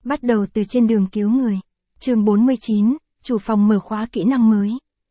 Bắt đầu từ trên đường cứu người. Chương 49, chủ phòng mở khóa kỹ năng mới.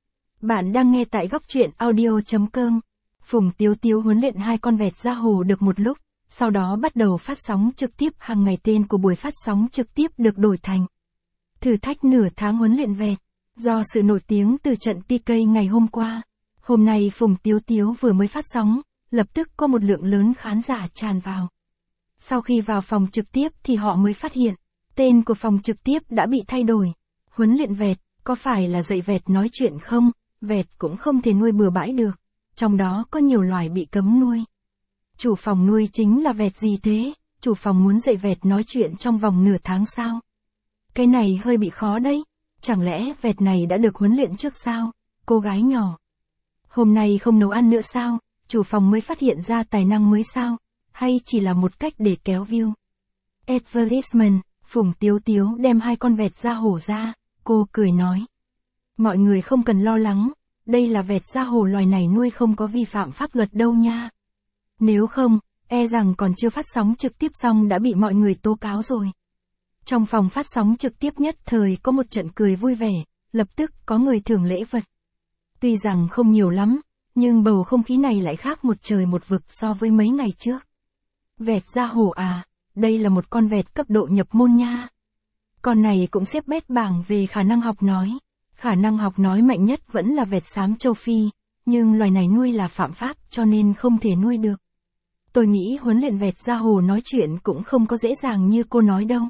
Bạn đang nghe tại góc truyện audio.com. Phùng Tiếu Tiếu huấn luyện 2 con vẹt ra hồ được một lúc, sau đó bắt đầu phát sóng trực tiếp hàng ngày. Tên của buổi phát sóng trực tiếp được đổi thành thử thách nửa tháng huấn luyện vẹt. Do sự nổi tiếng từ trận PK ngày hôm qua, hôm nay Phùng Tiếu Tiếu vừa mới phát sóng, lập tức có một lượng lớn khán giả tràn vào. Sau khi vào phòng trực tiếp thì họ mới phát hiện, tên của phòng trực tiếp đã bị thay đổi. Huấn luyện vẹt, có phải là dạy vẹt nói chuyện không? Vẹt cũng không thể nuôi bừa bãi được, trong đó có nhiều loài bị cấm nuôi. Chủ phòng nuôi chính là vẹt gì thế? Chủ phòng muốn dạy vẹt nói chuyện trong vòng nửa tháng sao? Cái này hơi bị khó đấy, chẳng lẽ vẹt này đã được huấn luyện trước sao? Cô gái nhỏ, hôm nay không nấu ăn nữa sao? Chủ phòng mới phát hiện ra tài năng mới sao? Hay chỉ là một cách để kéo view? Advertisement. Phùng Tiếu Tiếu đem 2 con vẹt da hổ ra, cô cười nói. Mọi người không cần lo lắng, đây là vẹt da hổ, loài này nuôi không có vi phạm pháp luật đâu nha. Nếu không, e rằng còn chưa phát sóng trực tiếp xong đã bị mọi người tố cáo rồi. Trong phòng phát sóng trực tiếp nhất thời có một trận cười vui vẻ, lập tức có người thưởng lễ vật. Tuy rằng không nhiều lắm, nhưng bầu không khí này lại khác một trời một vực so với mấy ngày trước. Vẹt da hổ à? Đây là một con vẹt cấp độ nhập môn nha. Con này cũng xếp bét bảng về khả năng học nói. Khả năng học nói mạnh nhất vẫn là vẹt xám châu Phi, nhưng loài này nuôi là phạm pháp cho nên không thể nuôi được. Tôi nghĩ huấn luyện vẹt da hồ nói chuyện cũng không có dễ dàng như cô nói đâu.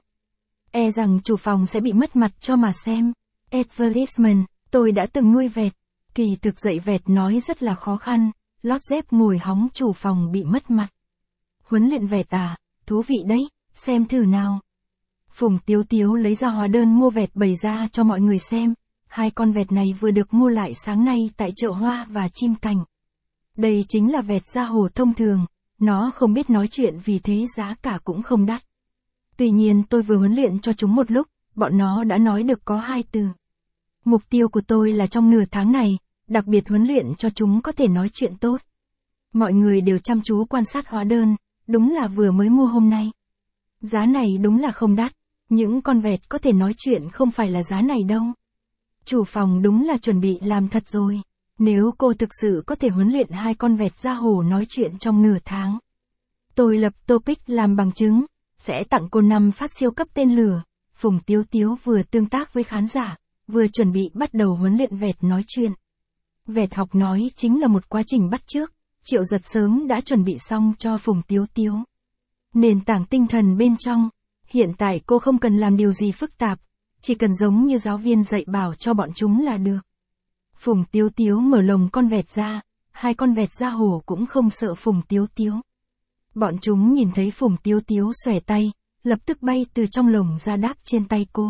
E rằng chủ phòng sẽ bị mất mặt cho mà xem. Advertisement, tôi đã từng nuôi vẹt. Kỳ thực dạy vẹt nói rất là khó khăn, lót dép ngồi hóng chủ phòng bị mất mặt. Huấn luyện vẹt à? Thú vị đấy, xem thử nào. Phùng Tiếu Tiếu lấy ra hóa đơn mua vẹt bày ra cho mọi người xem. 2 con vẹt này vừa được mua lại sáng nay tại chợ hoa và chim cảnh. Đây chính là vẹt da hổ thông thường, nó không biết nói chuyện vì thế giá cả cũng không đắt. Tuy nhiên tôi vừa huấn luyện cho chúng một lúc, bọn nó đã nói được có 2 từ. Mục tiêu của tôi là trong nửa tháng này, đặc biệt huấn luyện cho chúng có thể nói chuyện tốt. Mọi người đều chăm chú quan sát hóa đơn. Đúng là vừa mới mua hôm nay. Giá này đúng là không đắt, những con vẹt có thể nói chuyện không phải là giá này đâu. Chủ phòng đúng là chuẩn bị làm thật rồi. Nếu cô thực sự có thể huấn luyện 2 con vẹt da hổ nói chuyện trong nửa tháng, tôi lập topic làm bằng chứng, sẽ tặng cô 5 phát siêu cấp tên lửa. Phùng Tiếu Tiếu vừa tương tác với khán giả, vừa chuẩn bị bắt đầu huấn luyện vẹt nói chuyện. Vẹt học nói chính là một quá trình bắt chước. Triệu Giật sớm đã chuẩn bị xong cho Phùng Tiếu Tiếu. Nền tảng tinh thần bên trong, hiện tại cô không cần làm điều gì phức tạp, chỉ cần giống như giáo viên dạy bảo cho bọn chúng là được. Phùng Tiếu Tiếu mở lồng con vẹt ra, 2 con vẹt da hổ cũng không sợ Phùng Tiếu Tiếu. Bọn chúng nhìn thấy Phùng Tiếu Tiếu xòe tay, lập tức bay từ trong lồng ra đáp trên tay cô.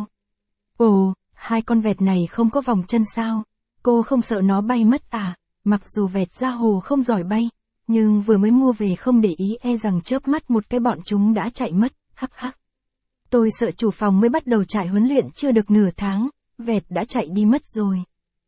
Ồ, 2 con vẹt này không có vòng chân sao? Cô không sợ nó bay mất à? Mặc dù vẹt da hồ không giỏi bay, nhưng vừa mới mua về không để ý e rằng chớp mắt một cái bọn chúng đã chạy mất, hắc hắc. Tôi sợ chủ phòng mới bắt đầu trại huấn luyện chưa được nửa tháng, vẹt đã chạy đi mất rồi.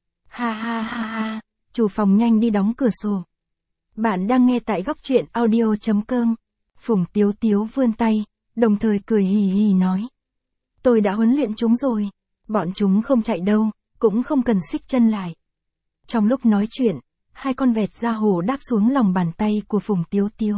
Ha ha ha ha, chủ phòng nhanh đi đóng cửa sổ. Bạn đang nghe tại góc truyện audio.com. Phùng Tiếu Tiếu vươn tay, đồng thời cười hì hì nói. Tôi đã huấn luyện chúng rồi, bọn chúng không chạy đâu, cũng không cần xích chân lại. Trong lúc nói chuyện, 2 con vẹt da hổ đáp xuống lòng bàn tay của Phùng Tiếu Tiếu.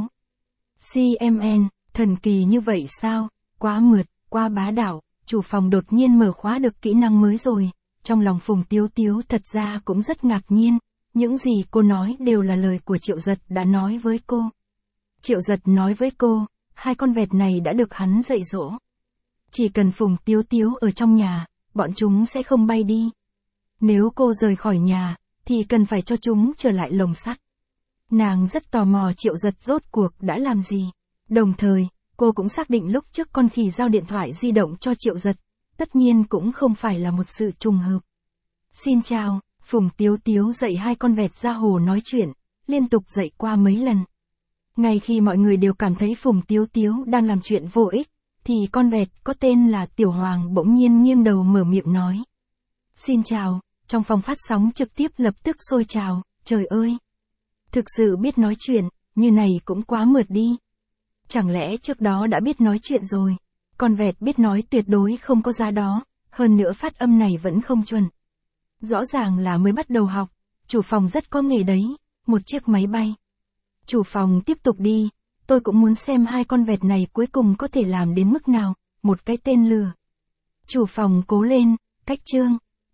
CMN, thần kỳ như vậy sao? Quá mượt, quá bá đạo, chủ phòng đột nhiên mở khóa được kỹ năng mới rồi. Trong lòng Phùng Tiếu Tiếu thật ra cũng rất ngạc nhiên, những gì cô nói đều là lời của Triệu Giật đã nói với cô. Triệu Giật nói với cô, 2 con vẹt này đã được hắn dạy dỗ. Chỉ cần Phùng Tiếu Tiếu ở trong nhà, bọn chúng sẽ không bay đi. Nếu cô rời khỏi nhà, thì cần phải cho chúng trở lại lồng sắt. Nàng rất tò mò Triệu Giật rốt cuộc đã làm gì. Đồng thời, cô cũng xác định lúc trước con khỉ giao điện thoại di động cho Triệu Giật, tất nhiên cũng không phải là một sự trùng hợp. Xin chào, Phùng Tiếu Tiếu dạy 2 con vẹt da hồ nói chuyện, liên tục dạy qua mấy lần. Ngay khi mọi người đều cảm thấy Phùng Tiếu Tiếu đang làm chuyện vô ích, thì con vẹt có tên là Tiểu Hoàng bỗng nhiên nghiêng đầu mở miệng nói. Xin chào. Trong phòng phát sóng trực tiếp lập tức sôi trào, trời ơi! Thực sự biết nói chuyện, như này cũng quá mượt đi. Chẳng lẽ trước đó đã biết nói chuyện rồi? Con vẹt biết nói tuyệt đối không có giá đó, hơn nữa phát âm này vẫn không chuẩn. Rõ ràng là mới bắt đầu học, chủ phòng rất có nghề đấy, một chiếc máy bay. Chủ phòng tiếp tục đi, tôi cũng muốn xem hai con vẹt này cuối cùng có thể làm đến mức nào, một cái tên lừa. Chủ phòng cố lên, cách chương.